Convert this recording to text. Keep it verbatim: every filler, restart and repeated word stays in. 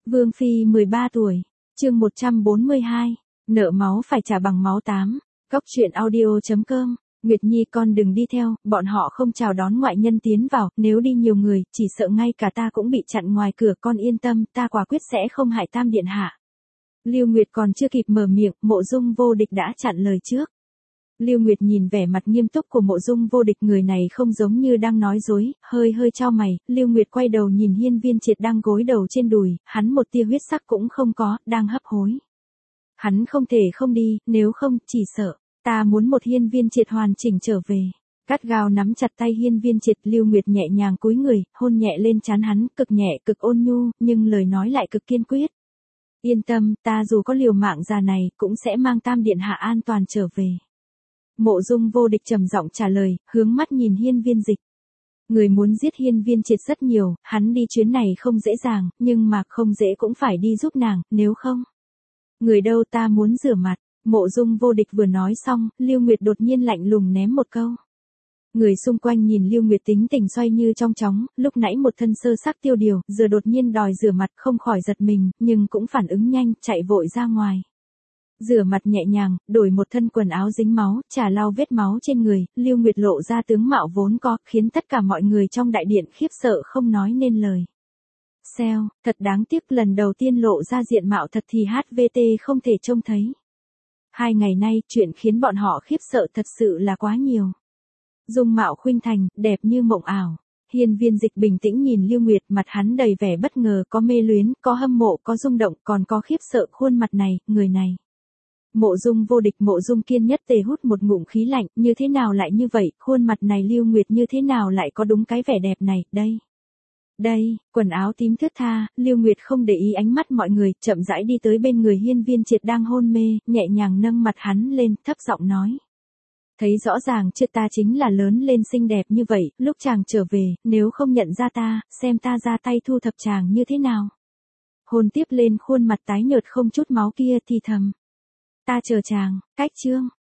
Vương Phi mười ba tuổi, chương một trăm bốn mươi hai, nợ máu phải trả bằng máu tám, góc truyện audio chấm com, Nguyệt Nhi con đừng đi theo, bọn họ không chào đón ngoại nhân tiến vào, nếu đi nhiều người, chỉ sợ ngay cả ta cũng bị chặn ngoài cửa, con yên tâm, ta quả quyết sẽ không hại Tam điện hạ. Lưu Nguyệt còn chưa kịp mở miệng, Mộ Dung Vô Địch đã chặn lời trước. Lưu Nguyệt nhìn vẻ mặt nghiêm túc của Mộ Dung Vô Địch, người này không giống như đang nói dối, hơi hơi chau mày, Lưu Nguyệt quay đầu nhìn Hiên Viên Triệt đang gối đầu trên đùi, hắn một tia huyết sắc cũng không có, đang hấp hối. Hắn không thể không đi, nếu không, chỉ sợ, ta muốn một Hiên Viên Triệt hoàn chỉnh trở về. Gắt gao nắm chặt tay Hiên Viên Triệt, Lưu Nguyệt nhẹ nhàng cúi người, hôn nhẹ lên trán hắn, cực nhẹ cực ôn nhu, nhưng lời nói lại cực kiên quyết. Yên tâm, ta dù có liều mạng già này, cũng sẽ mang Tam điện hạ an toàn trở về. Mộ Dung Vô Địch trầm giọng trả lời, hướng mắt nhìn Hiên Viên Dịch. Người muốn giết Hiên Viên Triệt rất nhiều, hắn đi chuyến này không dễ dàng, nhưng mà không dễ cũng phải đi giúp nàng, nếu không. Người đâu, ta muốn rửa mặt. Mộ Dung Vô Địch vừa nói xong, Lưu Nguyệt đột nhiên lạnh lùng ném một câu. Người xung quanh nhìn Lưu Nguyệt tính tình xoay như trong chóng, lúc nãy một thân sơ sắc tiêu điều, giờ đột nhiên đòi rửa mặt, không khỏi giật mình, nhưng cũng phản ứng nhanh, chạy vội ra ngoài. Rửa mặt nhẹ nhàng, đổi một thân quần áo dính máu, chà lau vết máu trên người, Lưu Nguyệt lộ ra tướng mạo vốn có, khiến tất cả mọi người trong đại điện khiếp sợ không nói nên lời. Xèo, thật đáng tiếc, lần đầu tiên lộ ra diện mạo thật thì hát vê tê không thể trông thấy. Hai ngày nay, chuyện khiến bọn họ khiếp sợ thật sự là quá nhiều. Dung mạo khuynh thành, đẹp như mộng ảo. Hiên Viên Dịch bình tĩnh nhìn Lưu Nguyệt, mặt hắn đầy vẻ bất ngờ, có mê luyến, có hâm mộ, có rung động, còn có khiếp sợ, khuôn mặt này, người này. Mộ Dung Vô Địch, Mộ Dung Kiên nhất tề hút một ngụm khí lạnh, như thế nào lại như vậy, khuôn mặt này Lưu Nguyệt như thế nào lại có đúng cái vẻ đẹp này, đây. Đây, quần áo tím thướt tha, Lưu Nguyệt không để ý ánh mắt mọi người, chậm rãi đi tới bên người Hiên Viên Triệt đang hôn mê, nhẹ nhàng nâng mặt hắn lên, thấp giọng nói. Thấy rõ ràng chưa, ta chính là lớn lên xinh đẹp như vậy, lúc chàng trở về, nếu không nhận ra ta, xem ta ra tay thu thập chàng như thế nào. Hôn tiếp lên khuôn mặt tái nhợt không chút máu kia, thì thầm. Ta chờ chàng, cách chương,